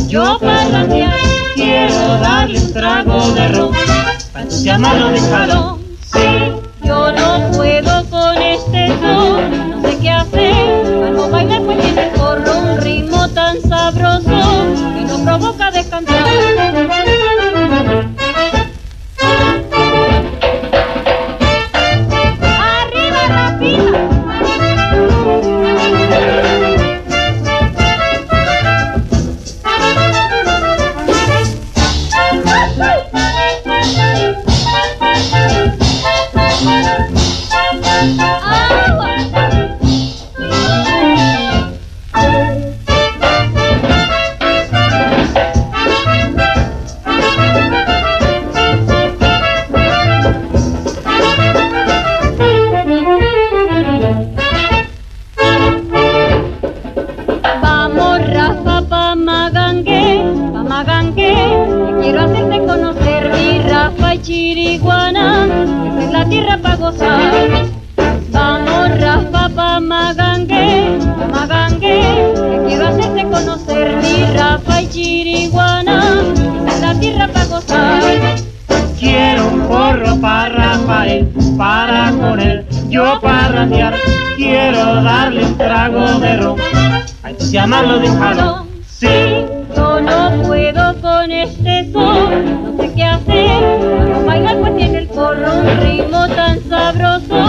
Yo parrandear, quiero darle un trago de ron, para entusiasmarlo de jalón. Sí, yo no puedo con este son, no sé qué hacer, para no bailar pues tiene el corro un ritmo tan sabroso que nos provoca descansar. Quiero hacerte conocer mi Rafa y Chiriguaná, esa es la tierra pa' gozar. Vamos Rafa pa' Magangue, que quiero hacerte conocer mi Rafa y Chiriguaná, esa es la tierra pa' gozar. Quiero un porro para Rafael, para con él yo parrandear, quiero darle un trago de ron, a entusiasmarlo de un jalón. Sí, yo no puedo con este son, no sé qué hacer, para no bailar pues tiene el porro un ritmo tan sabroso